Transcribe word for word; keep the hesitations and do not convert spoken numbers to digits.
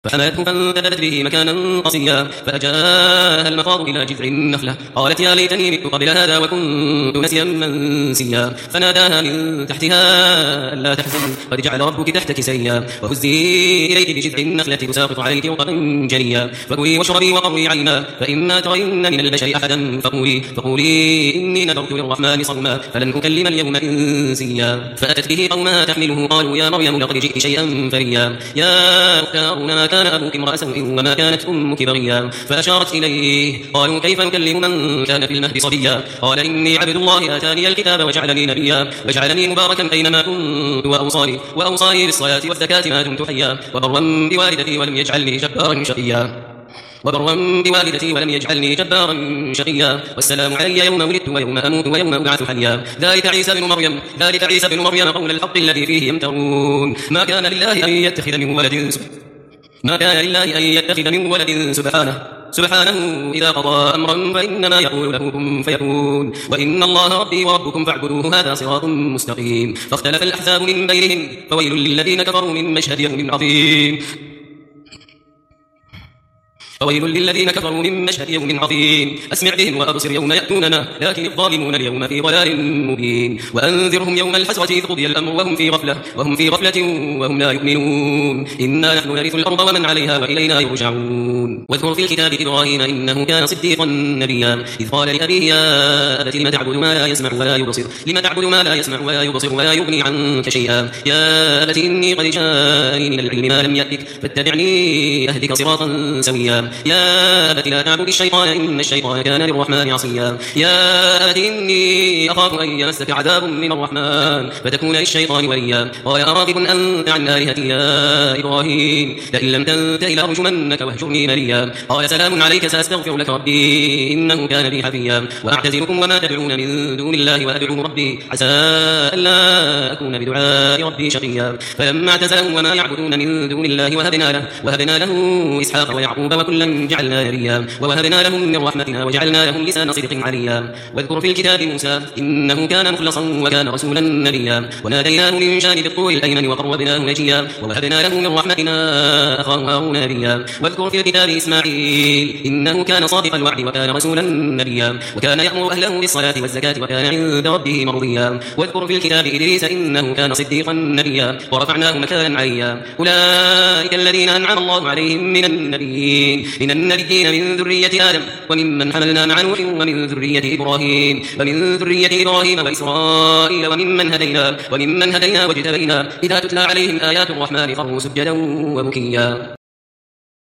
فحملته فانتبذت به مكانا قصيا فأجاءها المخاض إلى جذع النخلة قالت يا ليتني مت قبل هذا وكنت نسيا منسيا فناداها من تحتها ألا تحزني قد جعل ربك تحتك سريا وهزي إليك بجذع النخلة تساقط عليك رطبا جنيا فكلي واشربي وقري عينا فإما ترين من البشر أحدا فقولي, فقولي إني نذرت للرحمن صوما فلن أكلم اليوم إنسيا فأتت به قومها تحمله قالوا يا مريم لقد جئت شيئا فريا يا أخت هارون كان أبوك امرأ سوء وما كانت أمك بغيا فأشارت إليه قالوا كيف نكلم من كان في المهد صبيا قال إني عبد الله آتاني الكتاب وجعلني نبيا وجعلني مباركا أينما كنت وأوصاني وأوصاني بالصلاة والزكاة ما دمت حيا وبرا بوالدتي ولم يجعلني جبارا شقيا وبرا بوالدتي ولم يجعلني جبارا شقيا والسلام علي يوم ولدت ويوم أموت ويوم أبعث حيا ذلك عيسى بن مريم ذلك عيسى بن مريم قول الحق الذي فيه يمترون ما كان لله أن يتخذ من ولد ما كان لله أن يتخذ من ولد سبحانه سبحانه إذا قضى أمرا فإنما يقول له كن فيكون وإن الله ربي وربكم فاعبدوه هذا صراط مستقيم فاختلف الأحزاب من بينهم فويل للذين كفروا من مشهد يوم عظيم فويل للذين كفروا من مشهد يوم عظيم أسمع بهم وأبصر يوم يأتوننا لكن الظالمون اليوم في ضلال مبين وأنذرهم يوم الحسرة إذ قضي الأمر وهم في غفلة وهم في غفلة وهم لا يؤمنون إنا نحن نرث الأرض ومن عليها وإلينا يرجعون واذكر في الكتاب إبراهيم إنه كان صديقا نبيا إذ قال لأبيه يا أبت لم تعبد ما لا يسمع ولا يبصر لم تعبد ما لا يسمع ولا يبصر ولا يغني عنك شيئا يا أبت إني قد جاءني من العلم ما لم يأتك فاتبعني أهدك صراطا سويا يا أبت لا تعبد الشيطان إن الشيطان كان للرحمن عصيا يا أبت إني أخاف أن يمسك عذاب من الرحمن فتكون للشيطان وليا قال أراغب أنت عن آلهتي يا إبراهيم لئن لم تنته لأرجمنك واهجرني مليا قال سلام عليك سأستغفر لك ربي إنه كان بي حفيا وأعتزلكم وما تدعون من دون الله وأدعو ربي عسى ألا أكون بدعاء ربي شقيا فلما اعتزلهم وما يعبدون من دون الله وهبنا له, وهبنا له إسحاق ويعقوب وكلا جعلنا نبيا ووهبنا لهم من رحمتنا وجعلنا لهم لسان صدق عليا واذكر في الكتاب موسى إنه كان مخلصا وكان رسولا نبيا وناديناه من جانب الطور الأيمن وقربناه نجيا ووهبنا له من رحمتنا أخاه هارون نبيا واذكر في الكتاب إسماعيل إنه كان صادق الوعد وكان رسولا نبيا وكان يأمر أهله بالصلاة والزكاة وكان عند ربه مرضيا واذكر في الكتاب إدريس إنه كان صديقا نبيا ورفعناه مكانا عليا أولئك الذين أنعم الله عليهم من النبيين من النبيين من ذرية آدم وممن حملنا مع نوح ومن ذرية إبراهيم ومن ذرية إبراهيم وإسرائيل وممن هدينا وممن هدينا واجتبينا إذا تتلى عليهم آيات الرحمن خروا سجدا وبكيا.